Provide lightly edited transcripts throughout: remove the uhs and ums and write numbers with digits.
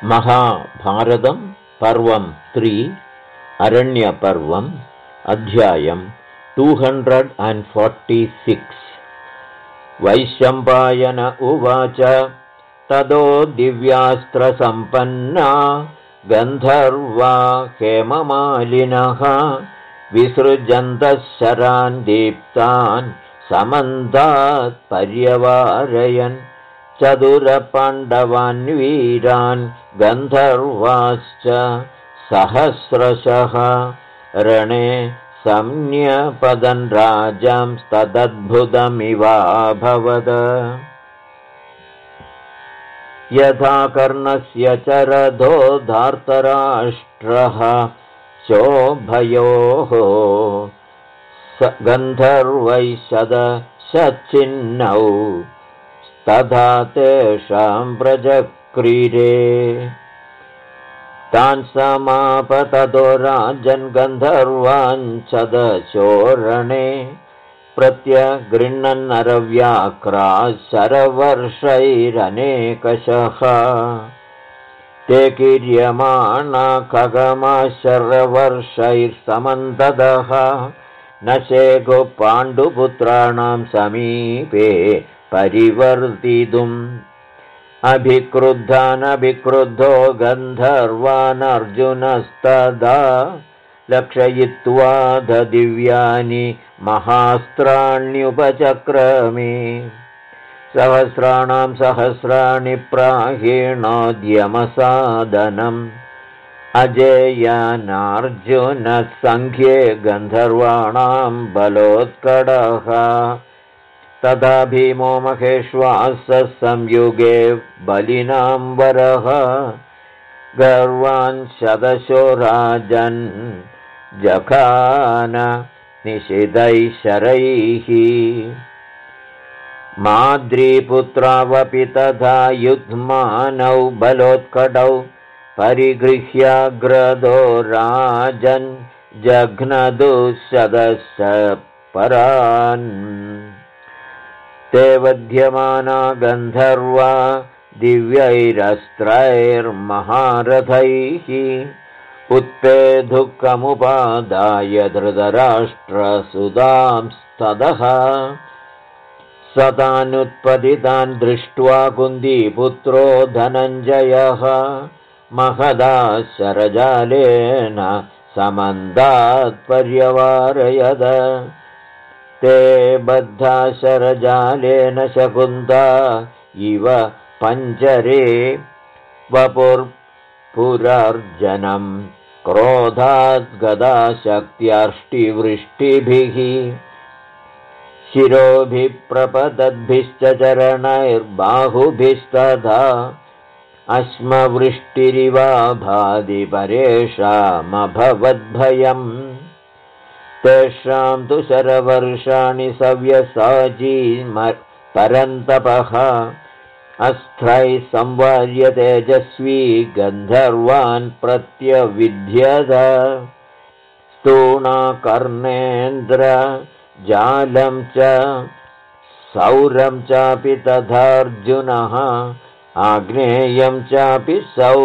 महाभारतं पर्वं 3 अरण्यपर्वम् अध्यायं 246 वैशम्पायन उवाच ततो दिव्यास्त्रसम्पन्ना गन्धर्वा हेममालिनः विसृजन्तः शरान् दीप्तान् समन्तात् पर्यवारयन् चतुरपाण्डवान् वीरान् गन्धर्वाश्च सहस्रशः रणे संज्ञपदन् राजांस्तदद्भुतमिवाभवद यथा कर्णस्य चरधो धार्तराष्ट्रः शोभयोः गन्धर्वैः शतशच्छिन्नौ तथा तेषां प्रजक्रीरे तान् समापततो राजन् गन्धर्वान् शतशोरणे प्रत्यगृह्णन्नरव्याक्राः शरवर्षैरनेकशः ते कीर्यमाणा खगमाः शरवर्षैर्समन्ततः न शेको पाण्डुपुत्राणां समीपे परिवर्तितुम् अभिक्रुद्धो गन्धर्वानर्जुनस्तदा लक्षयित्वा दिव्यानि महास्त्राण्युपचक्रमे सहस्राणां सहस्राणि प्राहीणोद्यमसाधनम् अजेयानार्जुनः सङ्ख्ये गन्धर्वाणां बलोत्कटः तथा भीमो महेश्वासः संयुगे बलिनां वरः गर्वान् शतशो राजन् जघान निषिधैः शरैः माद्रीपुत्रावपि तथा युध्मानौ बलोत्कटौ परिगृह्याग्रदो राजन् जघ्नदुःशतश परान् ते वध्यमाना गन्धर्वा दिव्यैरस्त्रैर्महारथैः उत्पेदुःखमुपादाय धृतराष्ट्रसुतांस्ततः सतानुत्पतितान् दृष्ट्वा कुन्तीपुत्रो धनञ्जयः महदा शरजालेन समन्तात् पर्यवारयद ते बद्धा शरजालेन शकुन्ता इव पञ्जरे वपुर्पुरार्जनं क्रोधात् गदा शक्त्याष्टिवृष्टिभिः शिरोभिः प्रपतद्भिश्च चरणैर्बाहुभिस्तथा अश्मवृष्टिरिवाभाधि परेषामभवद्भयम् तेषां तु शरवर्षाणि सव्यसाची परन्तपः अस्त्रैः संवार्य तेजस्वी गन्धर्वान् प्रत्यविध्यत स्तूणाकर्णेन्द्र जालं च सौरं चापि तथार्जुनः आग्नेयं चापि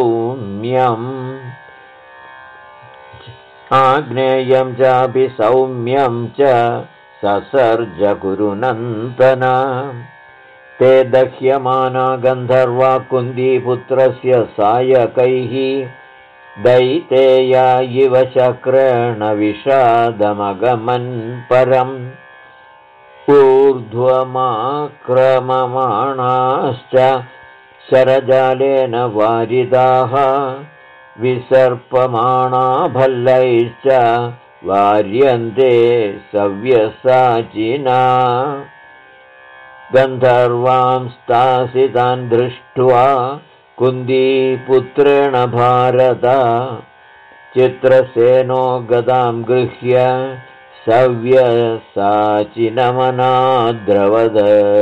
सौम्यं च ससर्ज कुरुनन्दन ते दह्यमाना गन्धर्वा कुन्तीपुत्रस्य सायकैः दैतेया इव शक्रेण विषादमगमन् परम् ऊर्ध्वमाक्रममाणाश्च शरजालेन वारिदाः विसर्पमाणा भल्लैश्च वार्यन्ते सव्यसाचिना गन्धर्वांस्तासितान् दृष्ट्वा कुन्तीपुत्रेण भारत चित्रसेनो गदां गृह्य सव्यसाचिनमनाद्रवद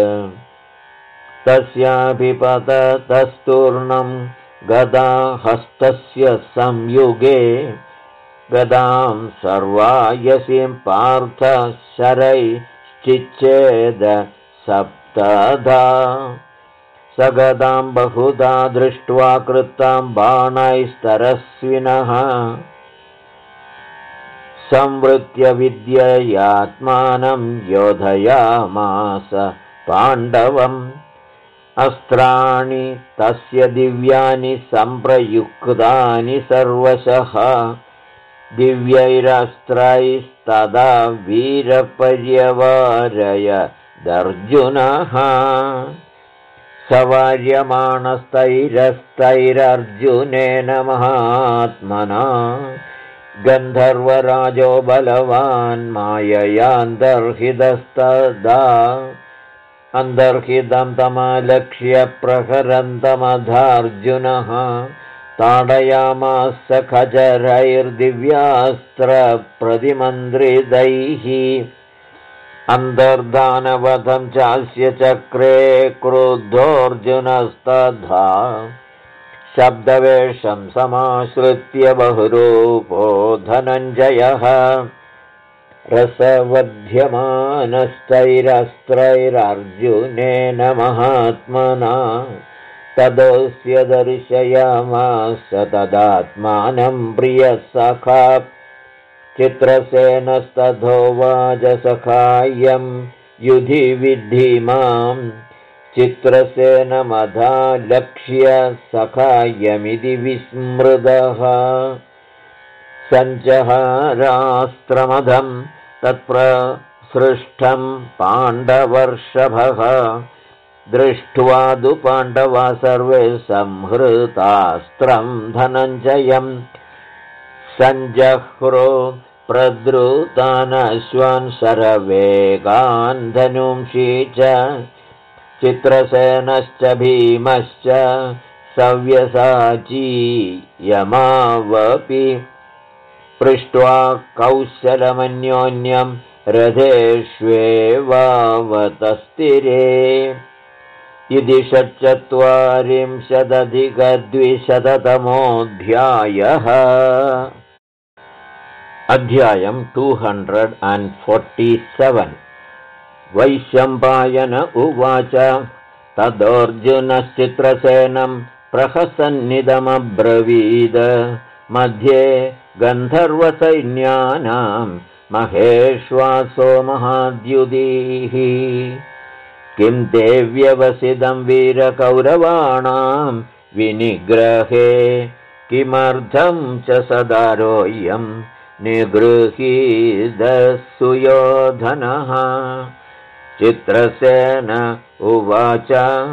तस्याभिपततस्तूर्णं गदा हस्तस्य संयुगे गदां सर्वायसीं पार्थ शरैश्चिच्छेद सप्तधा स गदां बहुधा दृष्ट्वा कृतां बाणैस्तरस्विनः संवृत्य विद्ययात्मानं योधयामास पाण्डवम् अस्त्राणि तस्य दिव्यानि सम्प्रयुक्तानि सर्वशः दिव्यैरस्त्रैस्तदा वीरपर्यवारयदर्जुनः सवार्यमाणस्तैरस्तैरर्जुनेन महात्मना गन्धर्वराजो बलवान् माययान्तर्हितस्तदा अन्तर्हितं तमालक्ष्य प्रहरन्तमधार्जुनः ताडयामास खचरैर्दिव्यास्त्रप्रतिमन्त्रितैः अन्तर्धानवधं चास्य चक्रे क्रुद्धोऽर्जुनस्तथा शब्दवेषं समाश्रित्य बहुरूपो धनञ्जयः रसवध्यमानस्तैरस्त्रैरर्जुनेन महात्मना तदोऽस्य दर्शयामास तदात्मानं प्रियसखा चित्रसेनस्तथोवाच सखायं युधि विद्धि मां चित्रसेनमधालक्ष्य सखायमिति विस्मृतः सञ्चहारास्त्रमधं तत्प्रसृष्टं पाण्डवर्षभः दृष्ट्वा तु पाण्डवा सर्वे संहृतास्त्रं धनञ्जयं सञ्जह्रो प्रद्रुतानश्वान् शरवेगान् धनुंषि च चित्रसेनश्च भीमश्च सव्यसाची यमावपि पृष्ट्वा कौशलमन्योन्यं रथेष्वेवावतस्थिरे इति 140-200तमोऽध्यायः अध्यायं 247 वैशम्पायन उवाच तदोऽर्जुनश्चित्रसेनं प्रहसन्निदमब्रवीद मध्ये गन्धर्वसैन्यानां महेश्वासो महाद्युतिः किं ते व्यवसितं वीरकौरवाणां विनिग्रहे किमर्थं च सदारोऽयं निगृहीतसुयोधनः चित्रसेन उवाच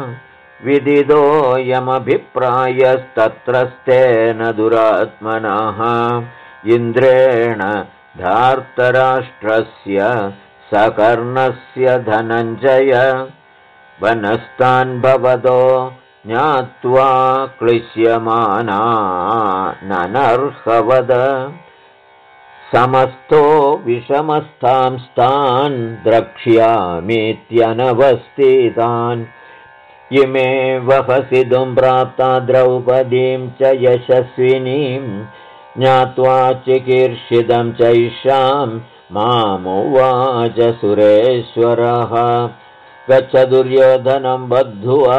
विदितोऽयमभिप्रायस्तत्रस्तेन दुरात्मनः इन्द्रेण धार्तराष्ट्रस्य सकर्णस्य धनञ्जय वनस्तान् भवतो ज्ञात्वा क्लिश्यमाना ननर्हवद समस्तो विषमस्तांस्तान् द्रक्ष्यामीत्यनवस्थितान् इमे वहसितुं प्राप्ता द्रौपदीं च यशस्विनीं ज्ञात्वा चिकीर्षितं चैषां मामुवाच सुरेश्वरः गच्छ दुर्योधनं बद्ध्वा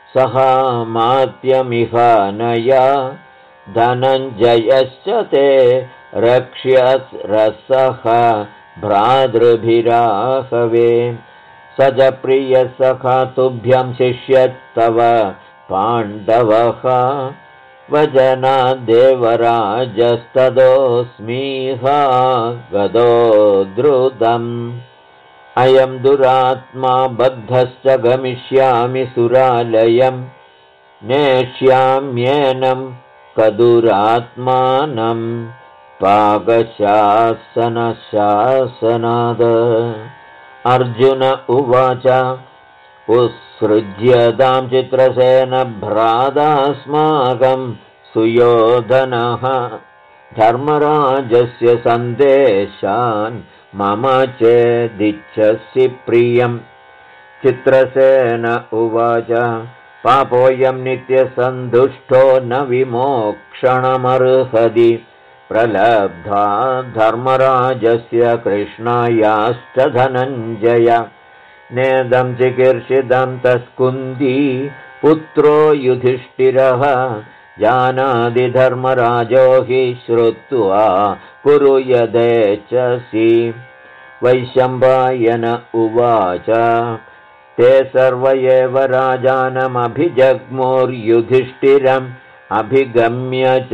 सहामात्यमिहानय धनञ्जयश्च ते रक्ष्यरसः भ्रातृभिराहवे स च प्रियसखा तुभ्यं शिष्यस्तव पाण्डवः वचनाद्देवराजस्तदोऽस्मिह गदो द्रुतम् अयं दुरात्मा बद्धश्च गमिष्यामि सुरालयं नेष्याम्येनं कदुरात्मानं पाकशासनशासनाद अर्जुन उवाच उत्सृज्यतां चित्रसेन भ्रातास्माकं सुयोधनः धर्मराजस्य सन्देशान् मम चेदिच्छसि प्रियं चित्रसेन उवाच पापोऽयं नित्यसन्तुष्टो न विमोक्षणमर्हति प्रलब्धा धर्मराजस्य कृष्णायाश्च धनञ्जय नेदं चिकीर्षितं तस्कुन्दी पुत्रो युधिष्ठिरः जानाति धर्मराजो हि श्रुत्वा कुरु यदेच्छसि। वैशम्पायन उवाच ते सर्व एव राजानमभिजग्मुर्युधिष्ठिरम् अभिगम्य च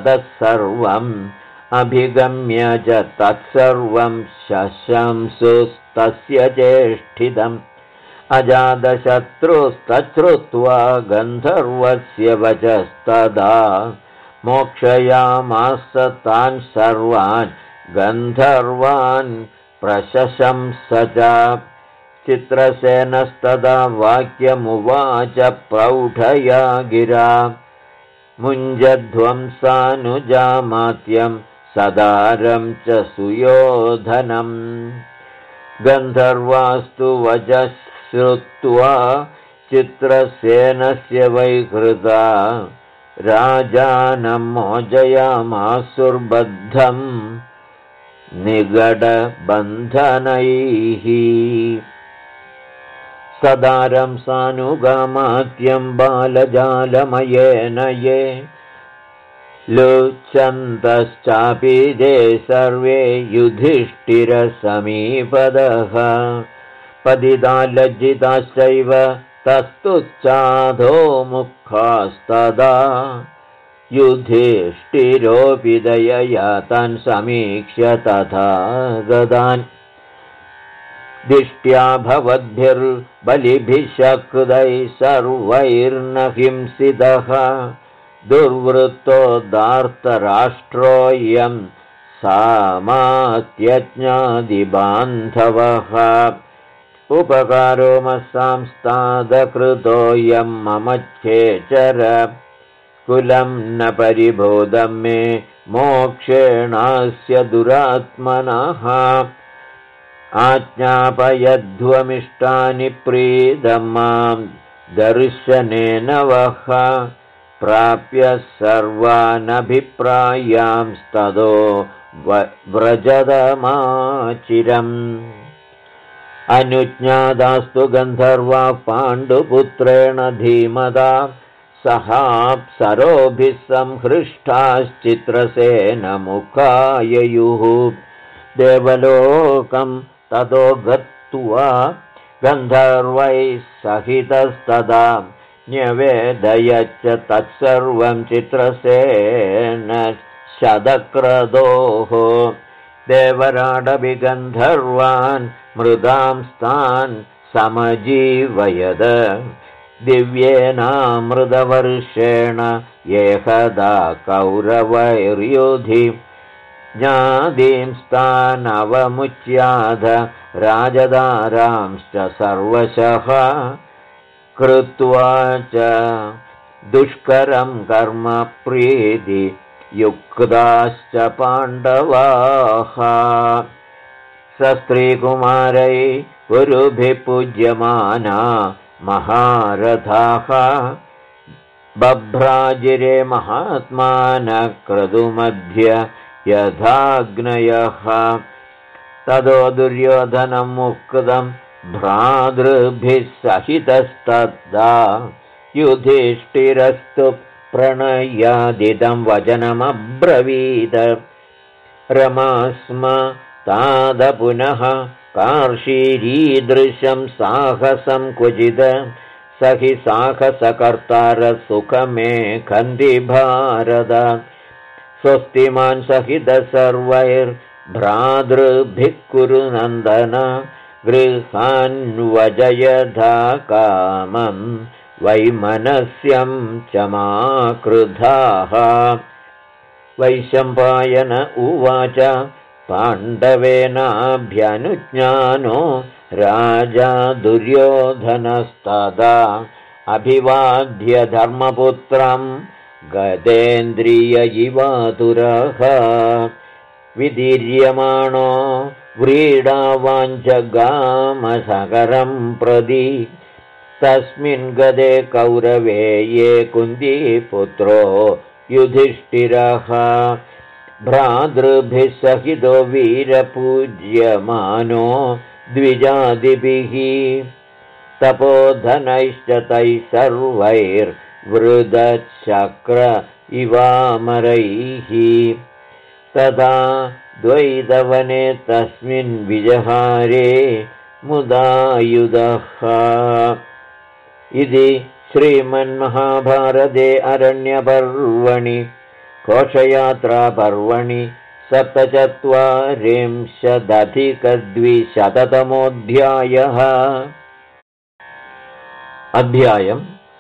तत्सर्वं शशंसुस्तस्य चेष्टितम्। अजातशत्रुस्तच्छ्रुत्वा गन्धर्वस्य वचस्तदा मोक्षयामास तान् सर्वान् गन्धर्वान् प्रशशंस च। चित्रसेनस्तदा वाक्यमुवाच प्रौढया गिरा मुञ्जध्वंसानुजामात्यं सदारं च सुयोधनम्। गन्धर्वास्तु वचः श्रुत्वा चित्रसेनस्य वैकृता राजानं मोचयामासुर्बद्धम् निगडबन्धनैः। सदारं सानुगामात्यं बालजालमयेन ये लुच्छन्तश्चापि ते सर्वे युधिष्ठिरसमीपदः। पतिता लज्जिताश्चैव तस्तुच्छादो मुखास्तदा युधिष्ठिरोऽपि दयया तान् समीक्ष्य तथा गदान्। दिष्ट्या भवद्भिर्बलिभिः शक्तैः सर्वैर्न हिंसितः दुर्वृत्तोदार्तराष्ट्रोऽयं सामात्यज्ञादिबान्धवः। उपकारो मत्संस्तादकृतोऽयं मम चेचर कुलं न परिबोधं मे मोक्षेणास्य दुरात्मनः। आज्ञापयध्वमिष्टानि प्रीदं मां दर्शनेन वः प्राप्य सर्वानभिप्रायांस्ततो व्रजदमाचिरम्। अनुज्ञातास्तु गन्धर्वा पाण्डुपुत्रेण धीमता सहाप्सरोभिः संहृष्टाश्चित्रसेनमुखाययुः। देवलोकं ततो गत्वा गन्धर्वैः सहितस्तदा न्यवेदयच्च तत्सर्वं चित्रसेन शतक्रतोः। देवराडपि गन्धर्वान् मृदांस्तान् समजीवयद दिव्येनामृतवर्षेण एकदा कौरवैर्युधि। ज्ञादींस्तानवमुच्याद राजदारांश्च सर्वशः कृत्वा च दुष्करं कर्म प्रीति युक्ताश्च पाण्डवाः। सस्त्रीकुमारै गुरुभिः पूज्यमाना महारथाः बभ्राजिरे महात्मानः क्रतुमध्य यथाग्नयः। ततो दुर्योधनं मुक्तं भ्रातृभिः सहितस्तदा युधिष्ठिरस्तु प्रणयादिदं वचनमब्रवीत्। रमास्म ताद पुनः कार्षीरीदृशं साहसं क्वचिद स हि साहसकर्तारसुखमे खन्ति भारत। स्वस्तिमान् सहित सर्वैर्भ्रातृभिः कुरु नन्दन गृहान्वजयधा कामं वैमनस्यं च मा क्रुधाः। वैशम्पायन उवाच पाण्डवेनाभ्यनुज्ञानो राजा दुर्योधनस्तदा अभिवाद्य धर्मपुत्रं गदेन्द्रिय इवातुरः। विदीर्यमाणो व्रीडावाञ्जगामसकरं प्रति तस्मिन् गदे कौरवे ये कुन्तीपुत्रो युधिष्ठिरः। भ्रातृभिः सहितो वीरपूज्यमानो द्विजादिभिः तपोधनैश्च तैः सर्वैर्वृदचक्र इवामरैः तदा द्वैतवने तस्मिन् विजहारे मुदायुधः इति श्रीमन्महाभारते अरण्यपर्वणि घोषयात्रापर्वणि 47+200 अध्यायम्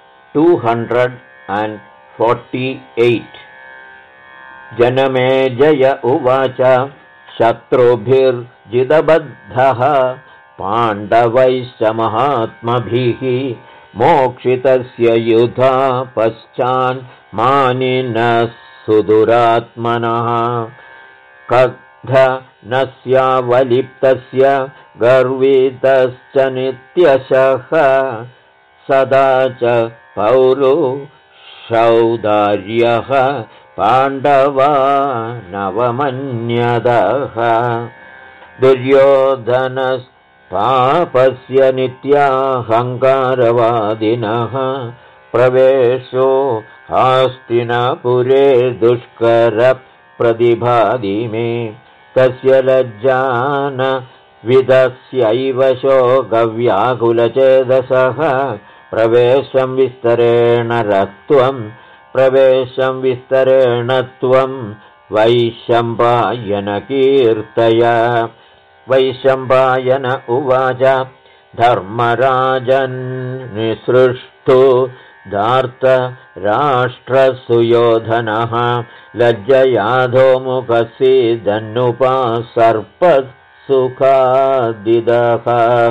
248 जनमेजय उवाच शत्रुभिर्जितबद्धः पाण्डवैश्च महात्मभिः मोक्षितस्य युधा पश्चान् मानिनः सुदुरात्मनः कग्धनस्यावलिप्तस्य गर्वितश्च नित्यशः सदा च पौरुषौदार्यः पाण्डवानवमन्यदः दुर्योधनस्पापस्य नित्याहङ्कारवादिनः प्रवेशो हस्तिनापुरे दुष्करप्रतिभादिमे तस्य लज्जानविदस्यैव शोकव्याकुलचेतसः प्रवेशं विस्तरेण त्वं वैशम्पायनकीर्तय वैशम्पायन उवाच धर्मराजन्निसृष्टो धार्तराष्ट्रसुयोधनः लज्जयाधोमुखसीदन्नुपासर्पत्सुखादिदः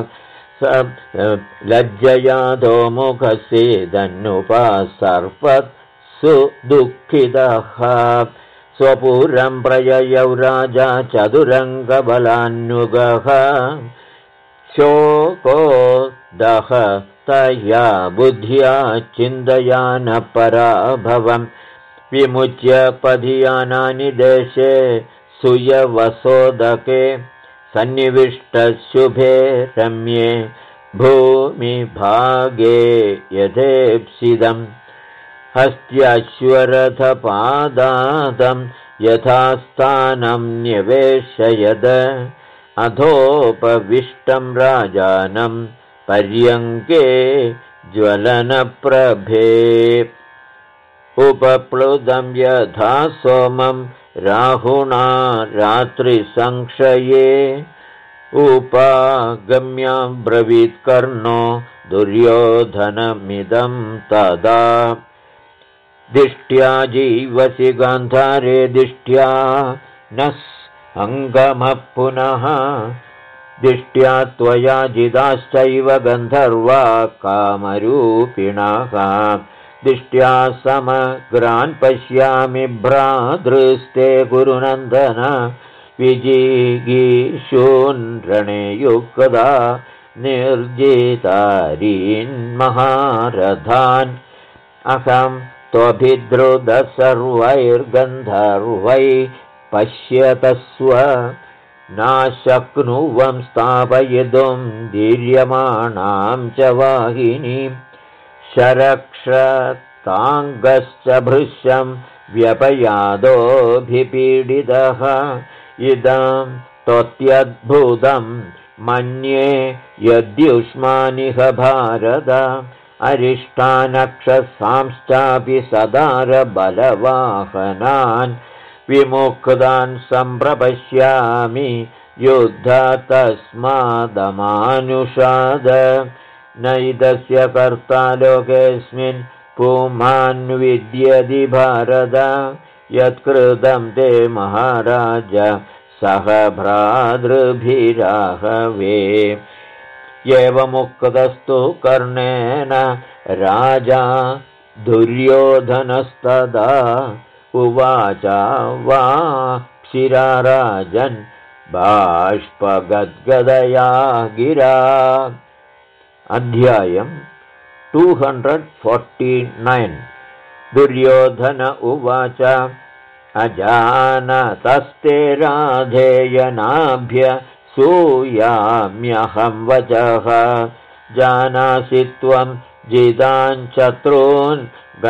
लज्जयाधोमुखसीदन्नुपासर्पत्सुदुःखितः स्वपुरं प्रययौ राजा चतुरङ्गबलान्नुगः शोकोदः तया बुद्ध्या चिन्तयानपराभवम् विमुच्य पधियानानि देशे सुयवसोदके सन्निविष्टशुभे रम्ये भूमिभागे यथेप्सितम् हस्त्यश्वरथपादादं यथास्थानं न्यवेशयद अधोपविष्टं राजानं पर्यङ्के ज्वलनप्रभे उपप्लुतं यथा सोमं राहुणा रात्रिसंक्षये उपागम्याब्रवीत्कर्णो दुर्योधनमिदं तदा दिष्ट्या जीवसि गान्धारे दिष्ट्या नः अङ्गमः पुनः दिष्ट्या त्वया जिताश्चैव गन्धर्वा कामरूपिणः दिष्ट्या समग्रान् पश्यामि भ्रातृस्ते गुरुनन्दन विजिगीषून् रणे युक्ता निर्जितारीन् महारथान् अहं त्वभिद्रुतः सर्वैर्गन्धर्वै पश्यतस्व नाशक्नुवं स्थापयितुं दीर्यमाणां च वाहिनीं शरक्षताङ्गश्च भृशं व्यपयादोऽभिपीडितः इदं त्वत्यद्भुतं मन्ये यद्युष्मानिह भारत अरिष्टानक्षसांश्चापि सदारबलवाहनान् विमुक्तान् सम्प्रपश्यामि युद्धतस्मादमानुषाद नैदस्य कर्ता लोकेऽस्मिन् पुमान्विद्यति भारत यत्कृतं ते महाराज सह भ्रातृभिराहवे एवमुक्तस्तु कर्णेन राजा दुर्योधनस्तदा उवाच वा क्षिराराजन् बाष्पगद्गदया गिरा अध्यायम् 249 दुर्योधन उवाच अजानतस्ते राधेयनाभ्य सूयाम्यहं वचः जानासि त्वं जितान् शत्रून्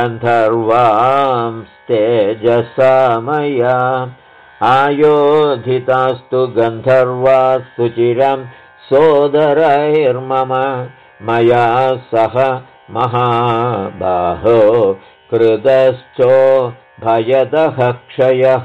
गन्धर्वांस्तेजसा मया आयोधितास्तु गन्धर्वा सुचिरं सोदरैर्मम मया सह महाबाहो कृतश्चो भयदः क्षयः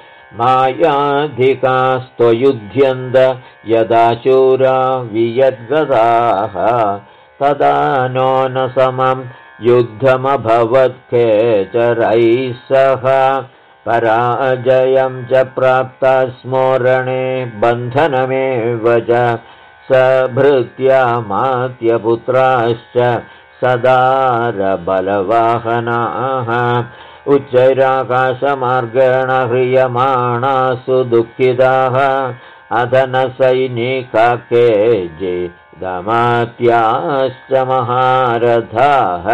मायाधिकास्त्वयुध्यन्त यदा शूरा वियद्गदाः तदा नो न समं युद्धमभवत् केचरैः सह पराजयं च प्राप्ता स्मोरणे बन्धनमेव च सभृत्यामात्यपुत्राश्च सदारबलवाहनाः उच्चैराकाशमार्गेण ह्रियमाणासु दुःखिताः अधनसैनिका केचिदमात्याश्च महारथाः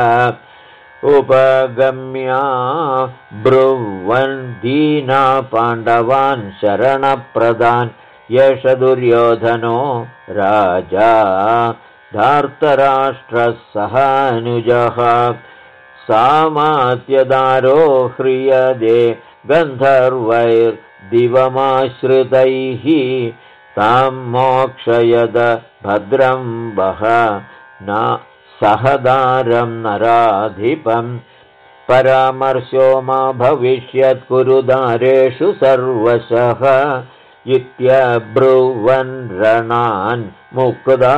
उपगम्या ब्रुवन् दीना पाण्डवान् शरणप्रदान् एष दुर्योधनो राजा धार्तराष्ट्रः सहानुजः सामात्यदारो ह्रियदे गन्धर्वैर्दिवमाश्रितैः तां मोक्षयद भद्रं वह न सहदारं नराधिपम् परामर्शो मा भविष्यत् कुरुदारेषु सर्वशः इत्यब्रुवन् रणान् मुक्ता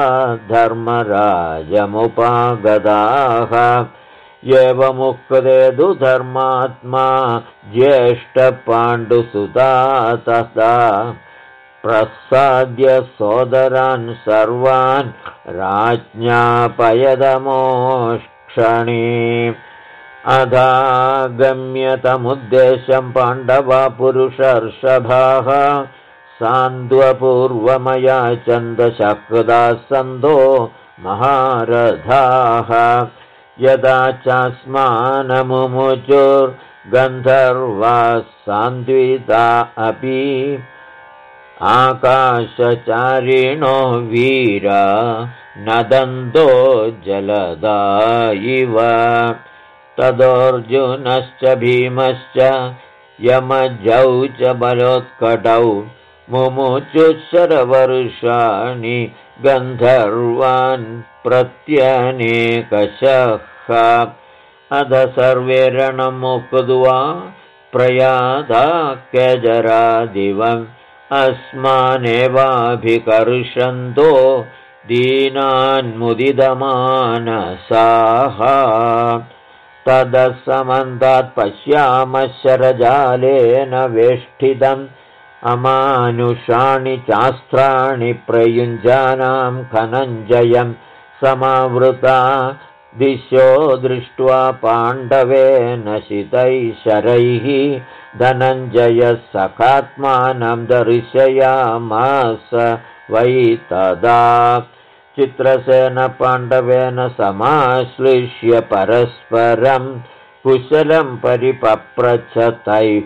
धर्मराजमुपागताः एवमुक्ते तु धर्मात्मा ज्येष्ठपाण्डुसुता तथा प्रसाद्य सोदरान् सर्वान् राज्ञापयदमोक्षणे अधागम्यतमुद्देशं पाण्डवा पुरुषर्षभाः सान्द्वपूर्वमया चन्दशक्दाः सन्तो महारथाः यदा चास्मानमुमुचुर्गन्धर्वाः सान्द्विता अपि आकाशचारिणो वीरा नदन्तो जलदा इव तदोऽर्जुनश्च भीमश्च यमजौ च बलोत्कटौ मुमुचुशरवर्षाणि गन्धर्वान् प्रत्यनेकशः अध सर्वे रणमुक्त्वा प्रयाता केजरादिवम् अस्मानेवाभिकर्षन्तो दीनान्मुदितमानसाः तदसमन्तात् पश्यामः शरजालेन वेष्टितम् अमानुषाणि चास्त्राणि प्रयुञ्जानां धनञ्जयं समावृता दिशो दृष्ट्वा पाण्डवेन शितैः शरैः धनञ्जयः सखात्मानं दर्शयामास वै तदा चित्रसेन पाण्डवेन समाश्लिष्य परस्परं कुशलं परिपप्रच्छ तैः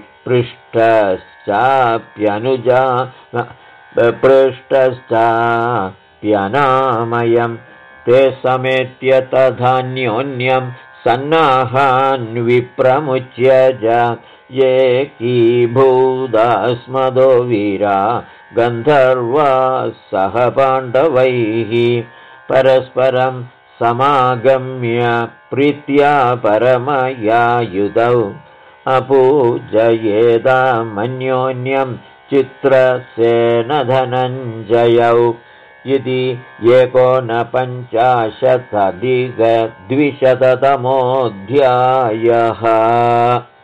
पृष्टश्चाप्यनामयम् ते समेत्य तथान्योन्यं सन्नाहान् विप्रमुच्य एकीभूतास्मदो वीरा गन्धर्वा सह पाण्डवैः परस्परं समागम्य प्रीत्या परमया युधौ अपूजयेदामन्योन्यं चित्रसेनधनञ्जयौ इति 1950-अधिक-200तमोऽध्यायः।